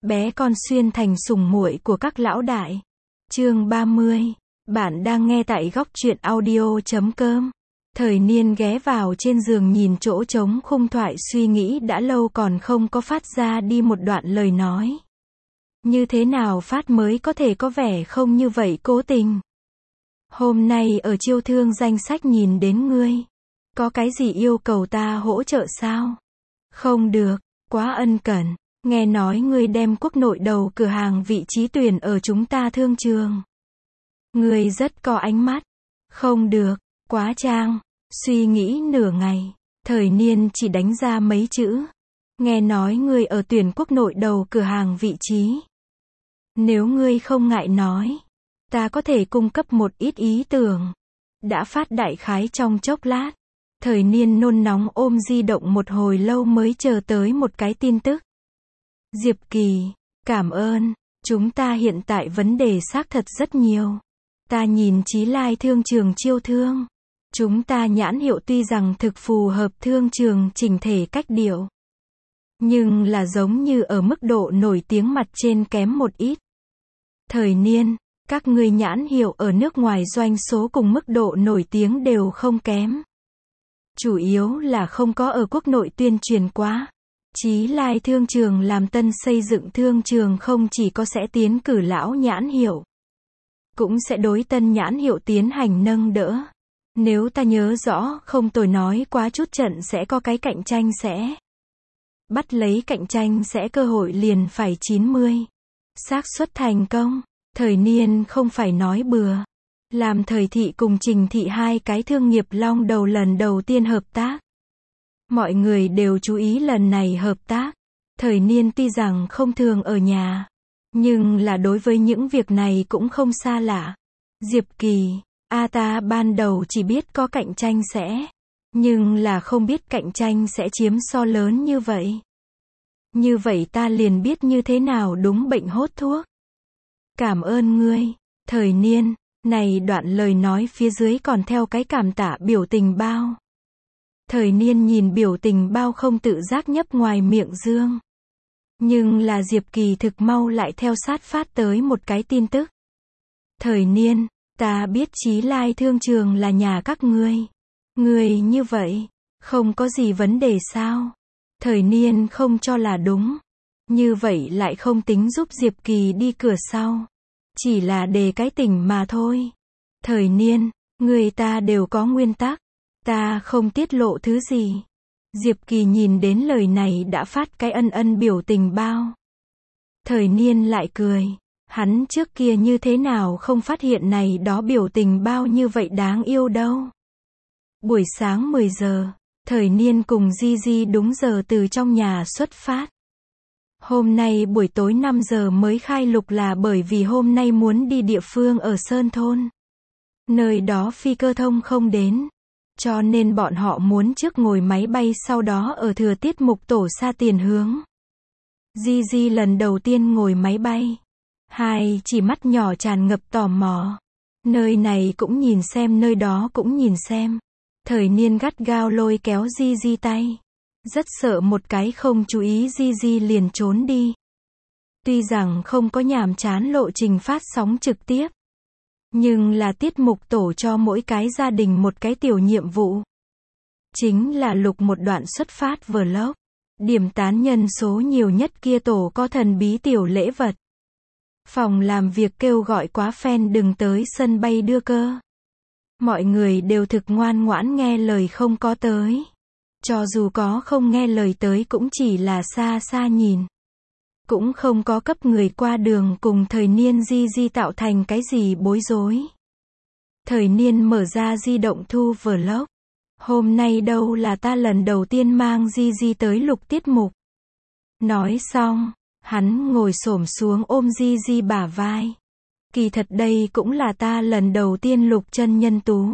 Bé con xuyên thành sủng muội của các lão đại. Chương 30. Bạn đang nghe tại góc truyện audio.com. Thời Niên ghé vào trên giường nhìn chỗ trống khung thoại, suy nghĩ đã lâu còn không có phát ra đi một đoạn lời nói. Như thế nào phát mới có thể có vẻ không như vậy cố tình. Hôm nay ở chiêu thương danh sách nhìn đến ngươi. Có cái gì yêu cầu ta hỗ trợ sao? Không được, quá ân cần. Nghe nói ngươi đem quốc nội đầu cửa hàng vị trí tuyển ở chúng ta thương trường. Ngươi rất có ánh mắt. Không được, quá trang. Suy nghĩ nửa ngày, Thời Niên chỉ đánh ra mấy chữ. Nghe nói ngươi ở tuyển quốc nội đầu cửa hàng vị trí. Nếu ngươi không ngại nói, ta có thể cung cấp một ít ý tưởng. Đã phát đại khái trong chốc lát. Thời Niên nôn nóng ôm di động một hồi lâu mới chờ tới một cái tin tức. Diệp Kỳ, cảm ơn, chúng ta hiện tại vấn đề xác thật rất nhiều. Ta nhìn Chí Lai thương trường chiêu thương. Chúng ta nhãn hiệu tuy rằng thực phù hợp thương trường chỉnh thể cách điệu. Nhưng là giống như ở mức độ nổi tiếng mặt trên kém một ít. Thời Niên, các ngươi nhãn hiệu ở nước ngoài doanh số cùng mức độ nổi tiếng đều không kém. Chủ yếu là không có ở quốc nội tuyên truyền quá. Chí Lai thương trường làm tân xây dựng thương trường không chỉ có sẽ tiến cử lão nhãn hiệu, cũng sẽ đối tân nhãn hiệu tiến hành nâng đỡ. Nếu ta nhớ rõ không tồi nói quá chút trận sẽ có cái cạnh tranh sẽ. Bắt lấy cạnh tranh sẽ cơ hội liền phải 90. Xác suất thành công, Thời Niên không phải nói bừa. Làm Thời Thị cùng Trình Thị hai cái thương nghiệp long đầu lần đầu tiên hợp tác. Mọi người đều chú ý lần này hợp tác. Thời Niên tuy rằng không thường ở nhà, nhưng là đối với những việc này cũng không xa lạ. Diệp Kỳ, ta ban đầu chỉ biết có cạnh tranh sẽ, nhưng là không biết cạnh tranh sẽ chiếm so lớn như vậy. Như vậy ta liền biết như thế nào đúng bệnh hốt thuốc. Cảm ơn ngươi, Thời Niên. Này đoạn lời nói phía dưới còn theo cái cảm tạ biểu tình bao. Thời Niên nhìn biểu tình bao không tự giác nhấp ngoài miệng dương. Nhưng là Diệp Kỳ thực mau lại theo sát phát tới một cái tin tức. Thời Niên, ta biết Chí Lai thương trường là nhà các ngươi. Ngươi như vậy, không có gì vấn đề sao? Thời Niên không cho là đúng. Như vậy lại không tính giúp Diệp Kỳ đi cửa sau. Chỉ là đề cái tình mà thôi. Thời Niên, người ta đều có nguyên tắc. Ta không tiết lộ thứ gì. Diệp Kỳ nhìn đến lời này đã phát cái ân biểu tình bao. Thời Niên lại cười. Hắn trước kia như thế nào không phát hiện này đó biểu tình bao như vậy đáng yêu đâu. Buổi sáng 10 giờ, Thời Niên cùng Gigi đúng giờ từ trong nhà xuất phát. Hôm nay buổi tối 5 giờ mới khai lục là bởi vì hôm nay muốn đi địa phương ở Sơn Thôn. Nơi đó phi cơ thông không đến. Cho nên bọn họ muốn trước ngồi máy bay sau đó ở thừa tiết mục tổ xa tiền hướng. Gigi lần đầu tiên ngồi máy bay. Hai chỉ mắt nhỏ tràn ngập tò mò. Nơi này cũng nhìn xem, nơi đó cũng nhìn xem. Thời Niên gắt gao lôi kéo Gigi tay. Rất sợ một cái không chú ý Gigi liền trốn đi. Tuy rằng không có nhàm chán lộ trình phát sóng trực tiếp. Nhưng là tiết mục tổ cho mỗi cái gia đình một cái tiểu nhiệm vụ. Chính là lục một đoạn xuất phát vlog. Điểm tán nhân số nhiều nhất kia tổ có thần bí tiểu lễ vật. Phòng làm việc kêu gọi quá fan đừng tới sân bay đưa cơ. Mọi người đều thực ngoan ngoãn nghe lời không có tới. Cho dù có không nghe lời tới cũng chỉ là xa xa nhìn. Cũng không có cấp người qua đường cùng Thời Niên Gigi tạo thành cái gì bối rối. Thời Niên mở ra di động thu vlog. Hôm nay đâu là ta lần đầu tiên mang Gigi tới lục tiết mục. Nói xong, hắn ngồi xổm xuống ôm Gigi bả vai. Kỳ thật đây cũng là ta lần đầu tiên lục chân nhân tú.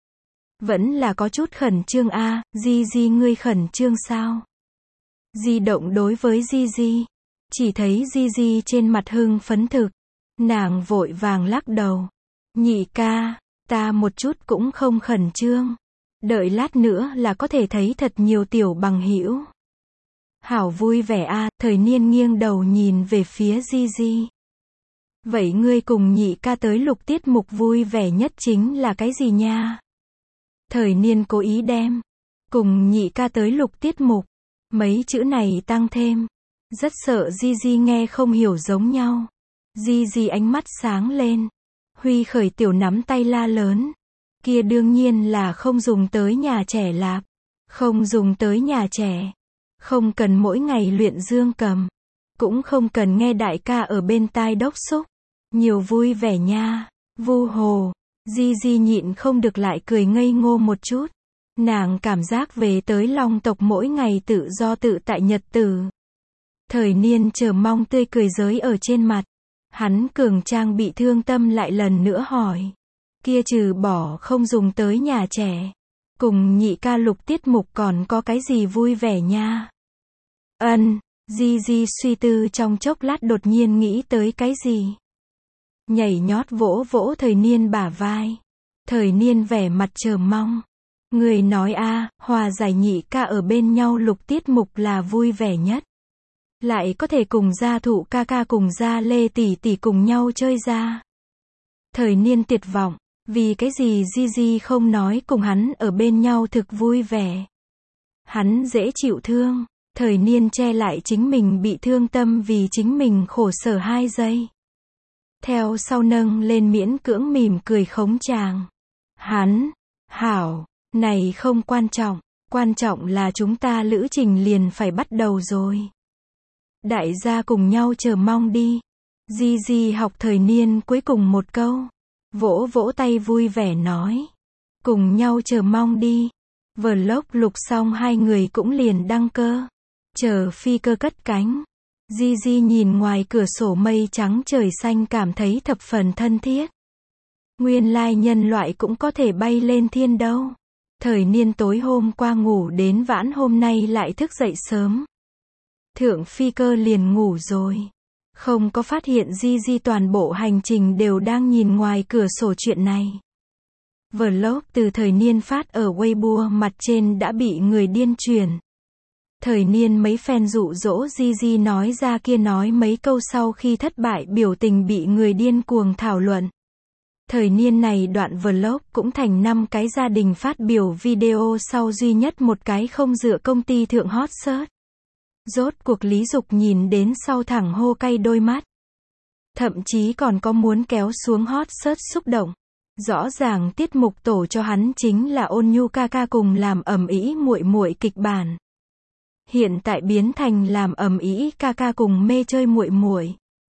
Vẫn là có chút khẩn trương a. Gigi ngươi khẩn trương sao? Di động đối với Gigi. Chỉ thấy Gigi trên mặt hưng phấn thực. Nàng vội vàng lắc đầu. Nhị ca, ta một chút cũng không khẩn trương. Đợi lát nữa là có thể thấy thật nhiều tiểu bằng hữu. Hảo vui vẻ a, Thời Niên nghiêng đầu nhìn về phía Gigi. Vậy ngươi cùng nhị ca tới lục tiết mục vui vẻ nhất chính là cái gì nha? Thời Niên cố ý đem cùng nhị ca tới lục tiết mục mấy chữ này tăng thêm. Rất sợ Gigi nghe không hiểu giống nhau. Gigi ánh mắt sáng lên. Huy khởi tiểu nắm tay la lớn. Kia đương nhiên là không dùng tới nhà trẻ lạp. Không dùng tới nhà trẻ. Không cần mỗi ngày luyện dương cầm. Cũng không cần nghe đại ca ở bên tai đốc xúc. Nhiều vui vẻ nha. Vu hồ. Gigi nhịn không được lại cười ngây ngô một chút. Nàng cảm giác về tới Long tộc mỗi ngày tự do tự tại nhật tử. Thời Niên chờ mong tươi cười giới ở trên mặt. Hắn cường trang bị thương tâm lại lần nữa hỏi. Kia trừ bỏ không dùng tới nhà trẻ. Cùng nhị ca lục tiết mục còn có cái gì vui vẻ nha? Gigi suy tư trong chốc lát đột nhiên nghĩ tới cái gì. Nhảy nhót vỗ vỗ Thời Niên bả vai. Thời Niên vẻ mặt chờ mong. Người nói a, hòa giải nhị ca ở bên nhau lục tiết mục là vui vẻ nhất. Lại có thể cùng gia thụ ca ca cùng gia lê tỷ tỷ cùng nhau chơi ra. Thời Niên tuyệt vọng. Vì cái gì Gigi không nói cùng hắn ở bên nhau thực vui vẻ. Hắn dễ chịu thương. Thời Niên che lại chính mình bị thương tâm vì chính mình khổ sở 2 giây. Theo sau nâng lên miễn cưỡng mỉm cười khống chàng. Hắn, hảo, này không quan trọng. Quan trọng là chúng ta lữ trình liền phải bắt đầu rồi. Đại gia cùng nhau chờ mong đi. Gigi học Thời Niên cuối cùng một câu. Vỗ vỗ tay vui vẻ nói. Cùng nhau chờ mong đi. Vlog lục xong 2 người cũng liền đăng cơ. Chờ phi cơ cất cánh. Gigi nhìn ngoài cửa sổ mây trắng trời xanh cảm thấy thập phần thân thiết. Nguyên lai nhân loại cũng có thể bay lên thiên đâu. Thời Niên tối hôm qua ngủ đến vãn hôm nay lại thức dậy sớm. Thượng phi cơ liền ngủ rồi. Không có phát hiện Gigi toàn bộ hành trình đều đang nhìn ngoài cửa sổ chuyện này. Vlog từ Thời Niên phát ở Weibo mặt trên đã bị người điên truyền. Thời Niên mấy fan dụ dỗ Gigi nói ra kia nói mấy câu sau khi thất bại biểu tình bị người điên cuồng thảo luận. Thời Niên này đoạn vlog cũng thành 5 cái gia đình phát biểu video sau duy nhất một cái không dựa công ty thượng hot search. Rốt cuộc Lý Dục nhìn đến sau thẳng hô cay đôi mắt. Thậm chí còn có muốn kéo xuống hot search xúc động. Rõ ràng tiết mục tổ cho hắn chính là Ôn Nhu ca ca cùng làm ầm ĩ muội muội kịch bản. Hiện tại biến thành làm ầm ĩ ca ca cùng mê chơi muội muội.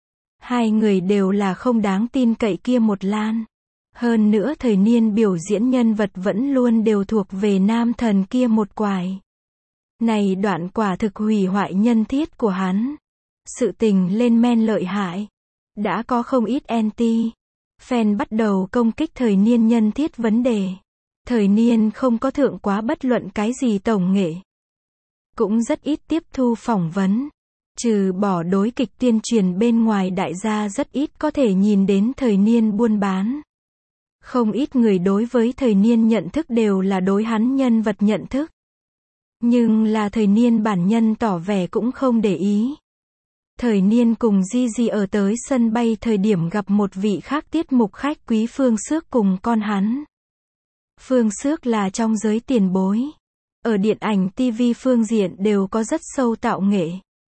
2 người đều là không đáng tin cậy kia một lan. Hơn nữa Thời Niên biểu diễn nhân vật vẫn luôn đều thuộc về nam thần kia một quải. Này đoạn quả thực hủy hoại nhân thiết của hắn. Sự tình lên men lợi hại. Đã có không ít anti. Fan bắt đầu công kích Thời Niên nhân thiết vấn đề. Thời Niên không có thượng quá bất luận cái gì tổng nghệ. Cũng rất ít tiếp thu phỏng vấn. Trừ bỏ đối kịch tuyên truyền bên ngoài đại gia rất ít có thể nhìn đến Thời Niên buôn bán. Không ít người đối với Thời Niên nhận thức đều là đối hắn nhân vật nhận thức. Nhưng là Thời Niên bản nhân tỏ vẻ cũng không để ý. Thời Niên cùng Gigi ở tới sân bay thời điểm gặp một vị khác tiết mục khách quý Phương Xước cùng con hắn. Phương Xước là trong giới tiền bối. Ở điện ảnh TV phương diện đều có rất sâu tạo nghệ.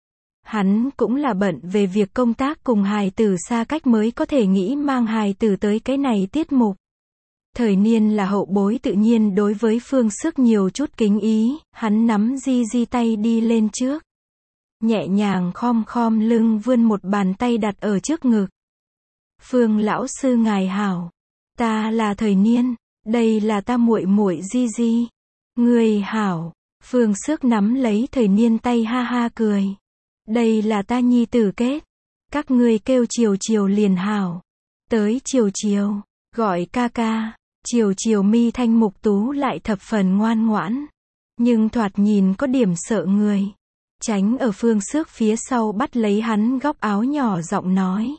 Hắn cũng là bận về việc công tác cùng hài tử xa cách mới có thể nghĩ mang hài tử tới cái này tiết mục. Thời Niên là hậu bối tự nhiên đối với Phương Xước nhiều chút kính ý, hắn nắm Gigi tay đi lên trước. Nhẹ nhàng khom khom lưng vươn một bàn tay đặt ở trước ngực. Phương lão sư ngài hảo. Ta là Thời Niên, đây là ta muội muội Gigi. Người hảo. Phương Xước nắm lấy Thời Niên tay ha ha cười. Đây là ta nhi tử Kết. Các ngươi kêu Chiều Chiều liền hảo. Tới Chiều Chiều, gọi ca ca. Chiều Chiều mi thanh mục tú lại thập phần ngoan ngoãn. Nhưng thoạt nhìn có điểm sợ người. Tránh ở Phương Xước phía sau bắt lấy hắn góc áo nhỏ giọng nói.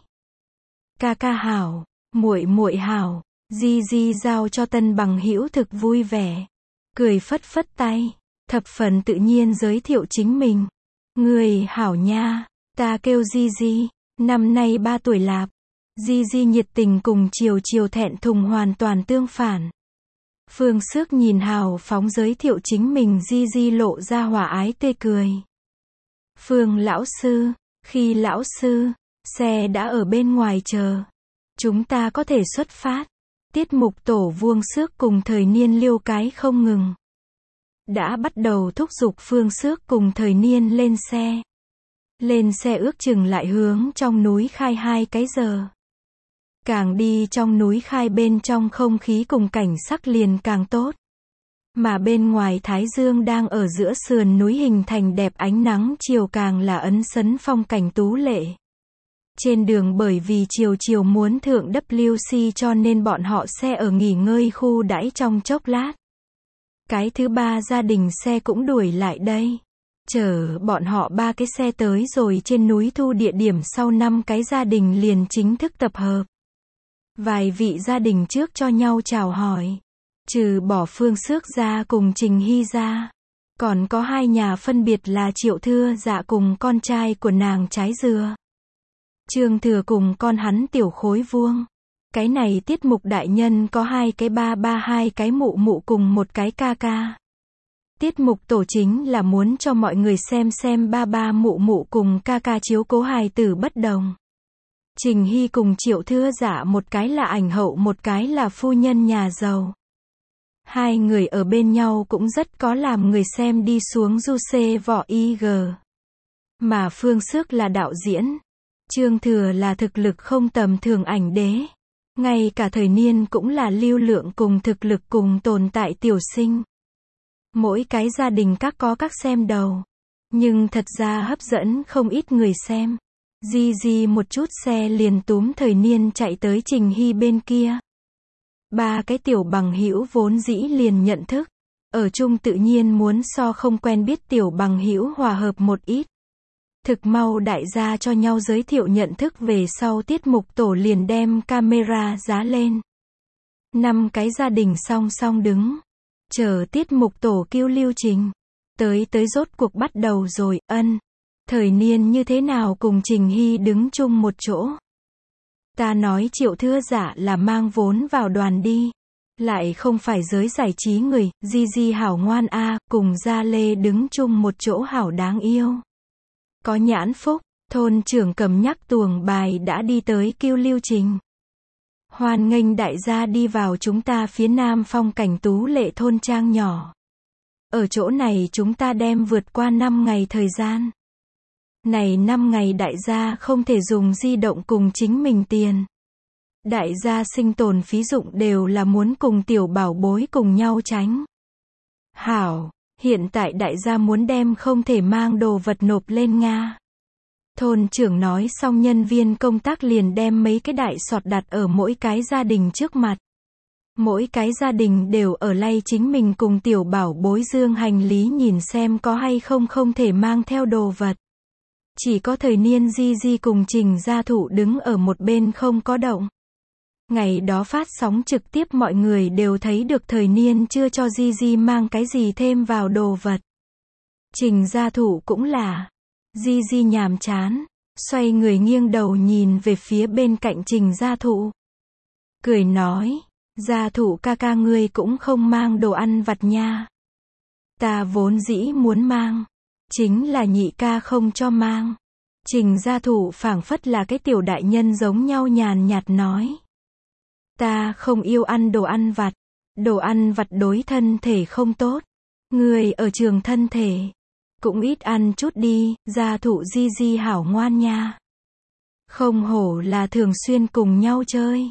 Ca ca hảo, muội muội hảo. Gigi giao cho tân bằng hữu thực vui vẻ. Cười phất phất tay. Thập phần tự nhiên giới thiệu chính mình. Người hảo nha, ta kêu Di Di, năm nay 3 tuổi lạp. Di Di nhiệt tình cùng Chiều Chiều thẹn thùng hoàn toàn tương phản. Phương Xước nhìn hào phóng giới thiệu chính mình, Di Di lộ ra hòa ái tươi cười. Phương lão sư, khi lão sư, xe đã ở bên ngoài chờ. Chúng ta có thể xuất phát. Tiết mục tổ Vuông Xước cùng Thời Niên liêu cái không ngừng. Đã bắt đầu thúc giục Phương Xước cùng Thời Niên lên xe. Lên xe ước chừng lại hướng trong núi khai 2 cái giờ. Càng đi trong núi khai bên trong không khí cùng cảnh sắc liền càng tốt. Mà bên ngoài Thái Dương đang ở giữa sườn núi hình thành đẹp ánh nắng chiều càng là ấn sấn phong cảnh tú lệ. Trên đường bởi vì Chiều Chiều muốn thượng WC cho nên bọn họ xe ở nghỉ ngơi khu đãi trong chốc lát. Cái thứ ba gia đình xe cũng đuổi lại đây. Chở bọn họ 3 cái xe tới rồi trên núi thu địa điểm sau 5 cái gia đình liền chính thức tập hợp. Vài vị gia đình trước cho nhau chào hỏi. Trừ bỏ Phương Xước ra cùng Trình Hy ra. Còn có 2 nhà phân biệt là Triệu Thưa Dạ cùng con trai của nàng Trái Dừa. Trương Thừa cùng con hắn Tiểu Khối Vuông. Cái này tiết mục đại nhân có 2 cái ba ba, 2 cái mụ mụ cùng 1 cái ca ca. Tiết mục tổ chính là muốn cho mọi người xem ba ba mụ mụ cùng ca ca chiếu cố hài tử bất đồng. Trình Hy cùng Triệu Thưa Dạ một cái là ảnh hậu một cái là phu nhân nhà giàu. 2 người ở bên nhau cũng rất có làm người xem đi xuống du xê vỏ IG. Mà Phương Xước là đạo diễn. Trương Thừa là thực lực không tầm thường ảnh đế. Ngay cả Thời Niên cũng là lưu lượng cùng thực lực cùng tồn tại tiểu sinh. Mỗi cái gia đình có các xem đầu. Nhưng thật ra hấp dẫn không ít người xem. Di Di một chút xe liền túm Thời Niên chạy tới Trình Hy bên kia. 3 cái tiểu bằng hữu vốn dĩ liền nhận thức. Ở chung tự nhiên muốn so không quen biết tiểu bằng hữu hòa hợp một ít. Thực mau đại gia cho nhau giới thiệu nhận thức về sau tiết mục tổ liền đem camera giá lên. 5 cái gia đình song song đứng. Chờ tiết mục tổ kêu lưu trình. Tới rốt cuộc bắt đầu rồi, Thời Niên như thế nào cùng Trình Hy đứng chung một chỗ. Ta nói Triệu Thưa Dạ là mang vốn vào đoàn đi. Lại không phải giới giải trí người, Di Di hảo ngoan a, cùng Gia Lê đứng chung một chỗ hảo đáng yêu. Có nhãn phúc, thôn trưởng cầm nhắc tuồng bài đã đi tới kêu lưu trình. Hoan nghênh đại gia đi vào chúng ta phía nam phong cảnh tú lệ thôn trang nhỏ. Ở chỗ này chúng ta đem vượt qua 5 ngày thời gian. Này 5 ngày đại gia không thể dùng di động cùng chính mình tiền. Đại gia sinh tồn phí dụng đều là muốn cùng tiểu bảo bối cùng nhau tránh. Hảo, hiện tại đại gia muốn đem không thể mang đồ vật nộp lên Nga. Thôn trưởng nói xong nhân viên công tác liền đem mấy cái đại sọt đặt ở mỗi cái gia đình trước mặt. Mỗi cái gia đình đều ở lay chính mình cùng tiểu bảo bối dương hành lý nhìn xem có hay không thể mang theo đồ vật. Chỉ có Thời Niên Di Di cùng Trình Gia Thụ đứng ở một bên không có động. Ngày đó phát sóng trực tiếp mọi người đều thấy được Thời Niên chưa cho Di Di mang cái gì thêm vào đồ vật. Trình Gia Thụ cũng là. Di Di nhàm chán, xoay người nghiêng đầu nhìn về phía bên cạnh Trình Gia Thụ. Cười nói, Gia Thụ ca ca ngươi cũng không mang đồ ăn vặt nha. Ta vốn dĩ muốn mang. Chính là nhị ca không cho mang. Trình Gia Thụ phảng phất là cái tiểu đại nhân giống nhau nhàn nhạt nói. Ta không yêu ăn đồ ăn vặt. Đồ ăn vặt đối thân thể không tốt. Người ở trường thân thể. Cũng ít ăn chút đi, Gia Thụ Di Di hảo ngoan nha. Không hổ là thường xuyên cùng nhau chơi.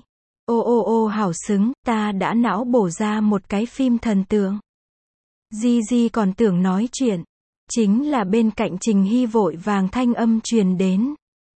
Ô hảo xứng, ta đã não bổ ra một cái phim thần tượng. Di Di còn tưởng nói chuyện. Chính là bên cạnh Trình Hy vội vàng thanh âm truyền đến.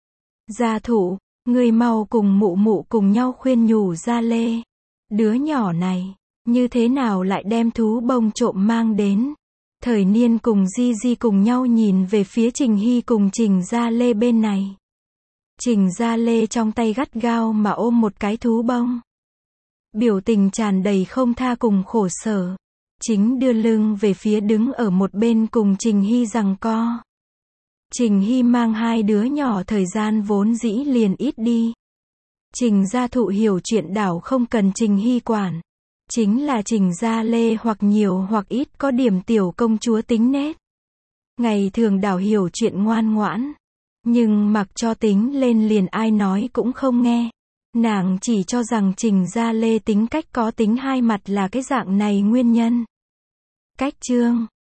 Gia Thụ, người mau cùng mụ mụ cùng nhau khuyên nhủ Gia Lê. Đứa nhỏ này, như thế nào lại đem thú bông trộm mang đến. Thời Niên cùng Di Di cùng nhau nhìn về phía Trình Hy cùng Trình Gia Lê bên này. Trình Gia Lê trong tay gắt gao mà ôm một cái thú bông. Biểu tình tràn đầy không tha cùng khổ sở. Chính đưa lưng về phía đứng ở một bên cùng Trình Hy giằng co. Trình Hy mang hai đứa nhỏ thời gian vốn dĩ liền ít đi. Trình Gia Thụ hiểu chuyện đảo không cần Trình Hy quản. Chính là Trình Gia Lê hoặc nhiều hoặc ít có điểm tiểu công chúa tính nết. Ngày thường đảo hiểu chuyện ngoan ngoãn. Nhưng mặc cho tính lên liền ai nói cũng không nghe. Nàng chỉ cho rằng Trình Gia Lê tính cách có tính hai mặt là cái dạng này nguyên nhân. Cách chương